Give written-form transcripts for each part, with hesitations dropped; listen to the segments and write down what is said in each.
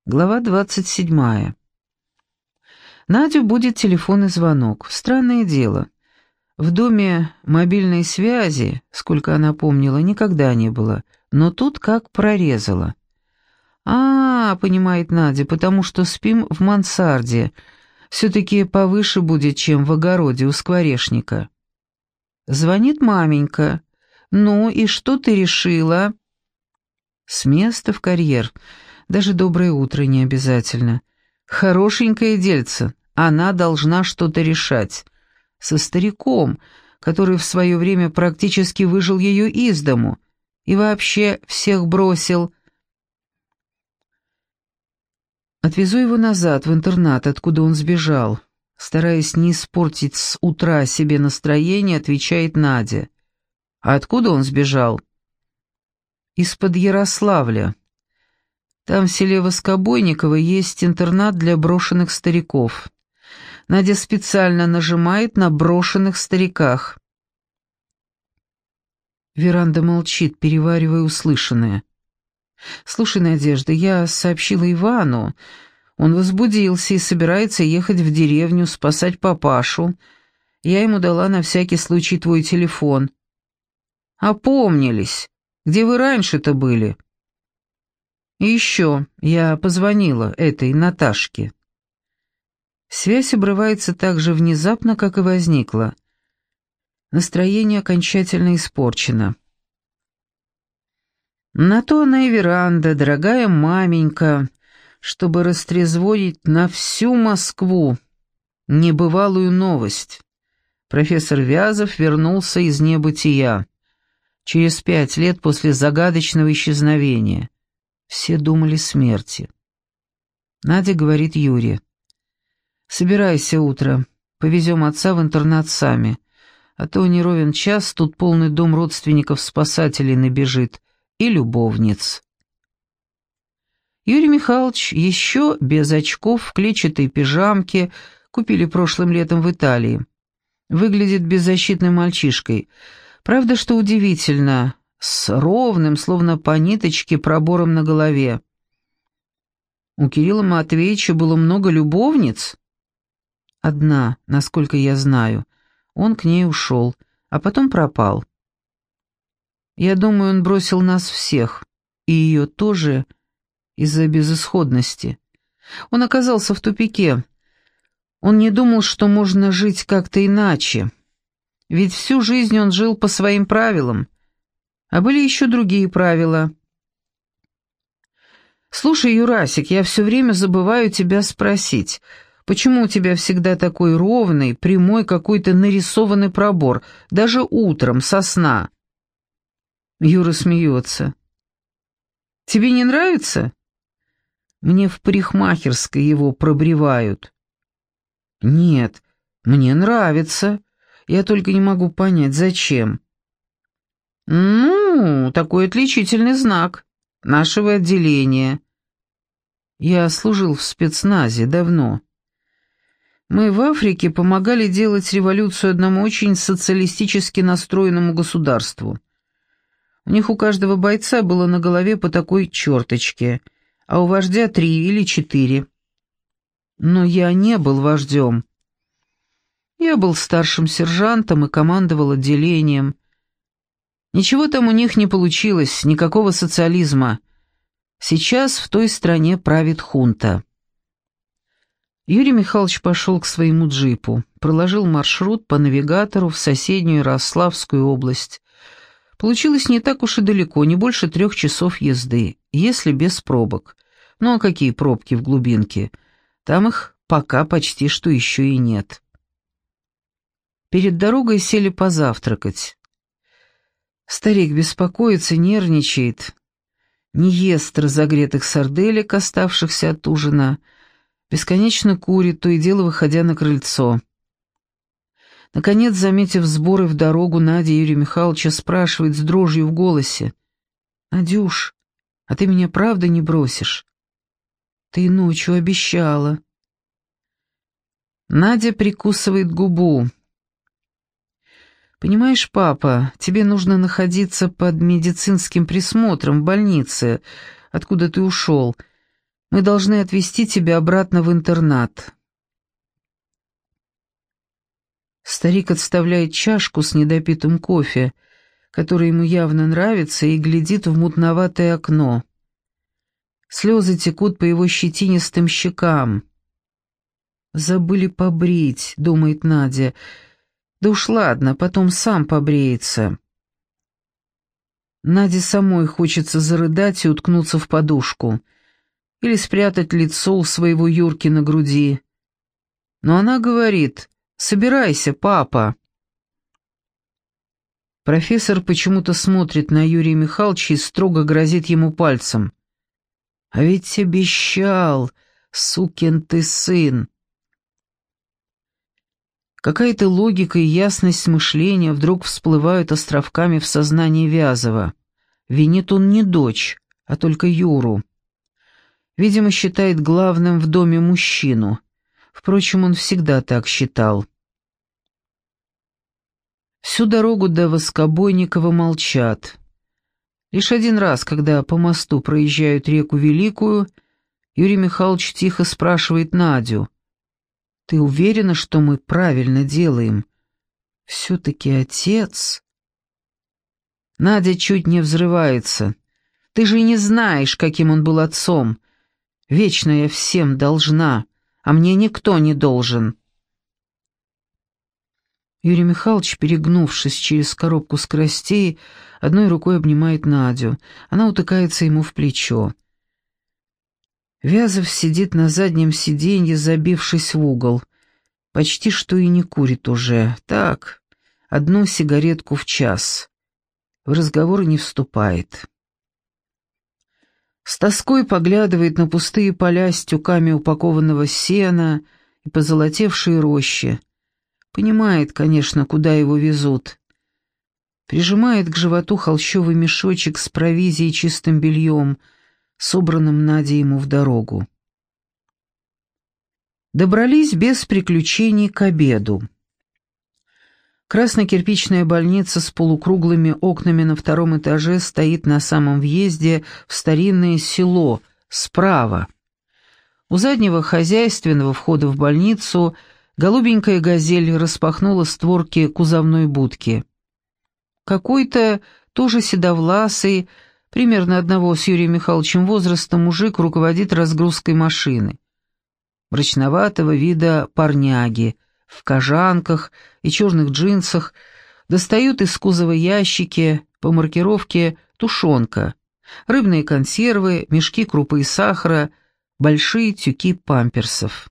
Глава 27. Надю будет телефонный звонок. Странное дело. В доме мобильной связи, сколько она помнила, никогда не было, но тут как прорезала. Понимает Надя, потому что спим в мансарде. Все-таки повыше будет, чем в огороде у скворечника. Звонит маменька. «Ну, и что ты решила?» С места в карьер. Даже доброе утро не обязательно. Хорошенькое дельце. Она должна что-то решать. Со стариком, который в свое время практически выжил ее из дому. И вообще всех бросил. Отвезу его назад, в интернат, откуда он сбежал. Стараясь не испортить с утра себе настроение, отвечает Надя. А откуда он сбежал? Из-под Ярославля. Там в селе Воскобойниково есть интернат для брошенных стариков. Надя специально нажимает на брошенных стариках. Веранда молчит, переваривая услышанное. «Слушай, Надежда, я сообщила Ивану. Он возбудился и собирается ехать в деревню, спасать папашу. Я ему дала на всякий случай твой телефон». «Опомнились. Где вы раньше-то были?» «И еще я позвонила этой Наташке». Связь обрывается так же внезапно, как и возникла. Настроение окончательно испорчено. На то она и веранда, дорогая маменька, чтобы растрезвонить на всю Москву небывалую новость. Профессор Вязов вернулся из небытия. Через 5 лет после загадочного исчезновения. Все думали смерти. Надя говорит Юре: «Собирайся утро, повезем отца в интернат сами, а то не ровен час тут полный дом родственников-спасателей набежит и любовниц». Юрий Михайлович еще без очков в клетчатой пижамке, купили прошлым летом в Италии. Выглядит беззащитным мальчишкой. Правда, что удивительно, с ровным, словно по ниточке, пробором на голове. У Кирилла Матвеевича было много любовниц? Одна, насколько я знаю. Он к ней ушел, а потом пропал. Я думаю, он бросил нас всех, и ее тоже, из-за безысходности. Он оказался в тупике. Он не думал, что можно жить как-то иначе. Ведь всю жизнь он жил по своим правилам. А были еще другие правила. «Слушай, Юрасик, я все время забываю тебя спросить, почему у тебя всегда такой ровный, прямой какой-то нарисованный пробор, даже утром, со сна?» Юра смеется. «Тебе не нравится?» «Мне в парикмахерской его пробривают». «Нет, мне нравится. Я только не могу понять, зачем». «Ну, такой отличительный знак нашего отделения. Я служил в спецназе давно. Мы в Африке помогали делать революцию одному очень социалистически настроенному государству. У них у каждого бойца было на голове по такой черточке, а у вождя 3 или 4. Но я не был вождем. Я был старшим сержантом и командовал отделением. Ничего там у них не получилось, никакого социализма. Сейчас в той стране правит хунта». Юрий Михайлович пошел к своему джипу, проложил маршрут по навигатору в соседнюю Ярославскую область. Получилось не так уж и далеко, не больше 3 часов езды, если без пробок. Ну а какие пробки в глубинке? Там их пока почти что еще и нет. Перед дорогой сели позавтракать. Старик беспокоится, нервничает, не ест разогретых сарделек, оставшихся от ужина, бесконечно курит, то и дело выходя на крыльцо. Наконец, заметив сборы в дорогу, Надя Юрия Михайловича спрашивает с дрожью в голосе: «Надюш, а ты меня правда не бросишь? Ты ночью обещала». Надя прикусывает губу. «Понимаешь, папа, тебе нужно находиться под медицинским присмотром в больнице, откуда ты ушел. Мы должны отвезти тебя обратно в интернат». Старик отставляет чашку с недопитым кофе, который ему явно нравится, и глядит в мутноватое окно. Слезы текут по его щетинистым щекам. «Забыли побрить», — думает Надя. «Да уж ладно, потом сам побреется». Наде самой хочется зарыдать и уткнуться в подушку. Или спрятать лицо у своего Юрки на груди. Но она говорит: «Собирайся, папа». Профессор почему-то смотрит на Юрия Михайловича и строго грозит ему пальцем. «А ведь обещал, сукин ты сын». Какая-то логика и ясность мышления вдруг всплывают островками в сознании Вязова. Винит он не дочь, а только Юру. Видимо, считает главным в доме мужчину. Впрочем, он всегда так считал. Всю дорогу до Воскобойникова молчат. Лишь один раз, когда по мосту проезжают реку Великую, Юрий Михайлович тихо спрашивает Надю: «Ты уверена, что мы правильно делаем? Все-таки отец...» Надя чуть не взрывается. «Ты же не знаешь, каким он был отцом. Вечно я всем должна, а мне никто не должен». Юрий Михайлович, перегнувшись через коробку скоростей, одной рукой обнимает Надю. Она утыкается ему в плечо. Вязов сидит на заднем сиденье, забившись в угол. Почти что и не курит уже. Так, одну сигаретку в час. В разговор не вступает. С тоской поглядывает на пустые поля с тюками упакованного сена и позолотевшие рощи. Понимает, конечно, куда его везут. Прижимает к животу холщовый мешочек с провизией и чистым бельем, собранным Надей ему в дорогу. Добрались без приключений к обеду. Красно-кирпичная больница с полукруглыми окнами на втором этаже стоит на самом въезде в старинное село, справа. У заднего хозяйственного входа в больницу голубенькая «Газель» распахнула створки кузовной будки. Какой-то, тоже седовласый, примерно одного с Юрием Михайловичем возраста мужик руководит разгрузкой машины. Мрачноватого вида парняги, в кожанках и черных джинсах, достают из кузова ящики по маркировке «Тушенка», рыбные консервы, мешки крупы и сахара, большие тюки памперсов.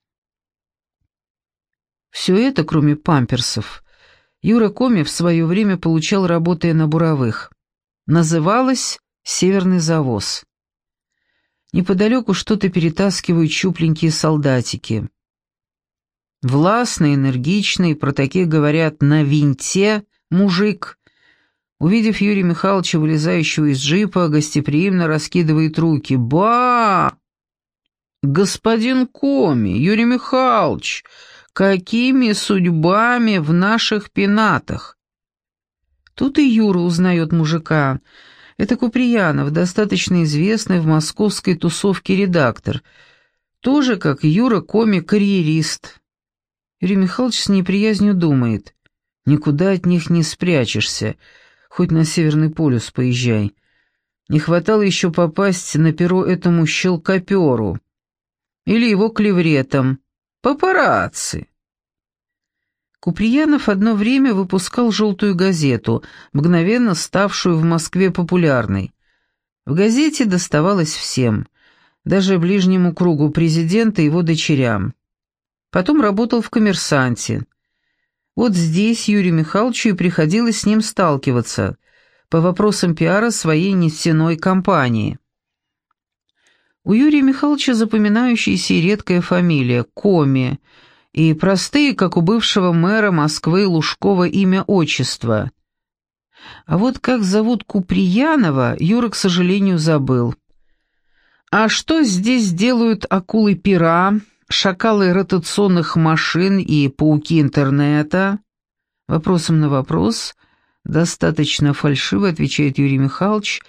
Все это, кроме памперсов, Юра Коми в свое время получал, работая на буровых. Называлось «Северный завоз». Неподалеку что-то перетаскивают щупленькие солдатики. Властный, энергичный, про таких говорят «на винте» мужик, увидев Юрия Михайловича, вылезающего из джипа, гостеприимно раскидывает руки. «Ба! Господин Коми, Юрий Михайлович, какими судьбами в наших пенатах?» Тут и Юра узнает мужика. Это Куприянов, достаточно известный в московской тусовке редактор. Тоже, как Юра Коми, карьерист. Юрий Михайлович с неприязнью думает: никуда от них не спрячешься, хоть на Северный полюс поезжай. Не хватало еще попасть на перо этому щелкоперу. Или его клевретам. Папарацци. Куприянов одно время выпускал «Желтую газету», мгновенно ставшую в Москве популярной. В газете доставалось всем, даже ближнему кругу президента и его дочерям. Потом работал в «Коммерсанте». Вот здесь Юрию Михайловичу и приходилось с ним сталкиваться по вопросам пиара своей нефтяной компании. У Юрия Михайловича запоминающаяся и редкая фамилия – Коми, и простые, как у бывшего мэра Москвы Лужкова, имя-отчество. А вот как зовут Куприянова, Юра, к сожалению, забыл. А что здесь делают акулы пера, шакалы ротационных машин и пауки интернета? Вопросом на вопрос достаточно фальшиво отвечает Юрий Михайлович,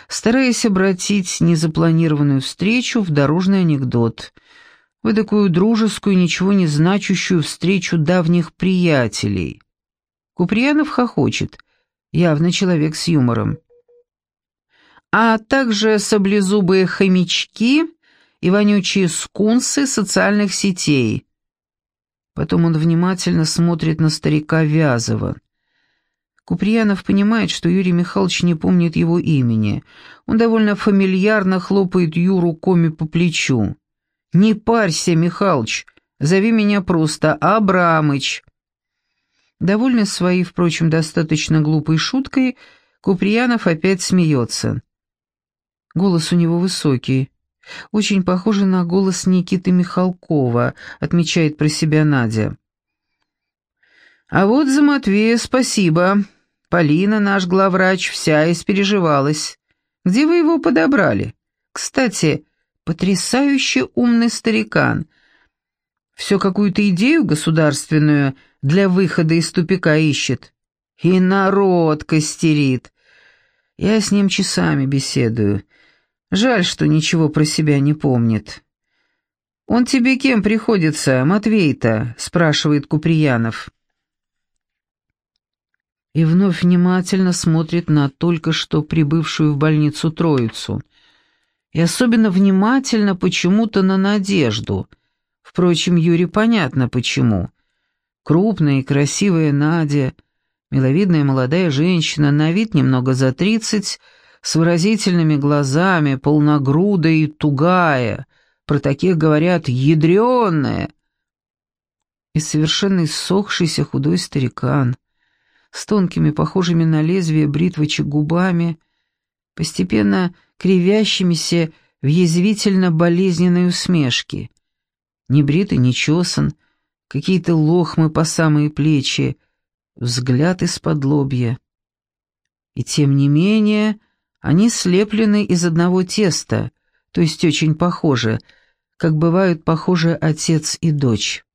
стараясь обратить незапланированную встречу в дорожный анекдот, в такую дружескую, ничего не значащую встречу давних приятелей. Куприянов хохочет, явно человек с юмором. А также саблезубые хомячки и вонючие скунсы социальных сетей. Потом он внимательно смотрит на старика Вязова. Куприянов понимает, что Юрий Михайлович не помнит его имени. Он довольно фамильярно хлопает Юру Коми по плечу. «Не парься, Михалыч, зови меня просто Абрамыч». Довольный своей, впрочем, достаточно глупой шуткой, Куприянов опять смеется. Голос у него высокий, очень похожий на голос Никиты Михалкова, отмечает про себя Надя. А вот за Матвея спасибо. Полина, наш главврач, вся испереживалась. Где вы его подобрали? Кстати, потрясающе умный старикан. Все какую-то идею государственную для выхода из тупика ищет. И народ костерит. Я с ним часами беседую. Жаль, что ничего про себя не помнит. «Он тебе кем приходится, Матвей-то?» — спрашивает Куприянов. И вновь внимательно смотрит на только что прибывшую в больницу троицу. И особенно внимательно почему-то на Надежду. Впрочем, Юре понятно почему. Крупная и красивая Надя, миловидная молодая женщина, на вид немного за 30, с выразительными глазами, полногрудая и тугая, про таких говорят «ядрёная», и совершенно иссохшийся худой старикан, с тонкими, похожими на лезвие бритвочек губами, постепенно кривящимися в язвительно-болезненной усмешке. Не брит и не чесан, какие-то лохмы по самые плечи, взгляд из-под лобья. И тем не менее они слеплены из одного теста, то есть очень похожи, как бывают похожи отец и дочь.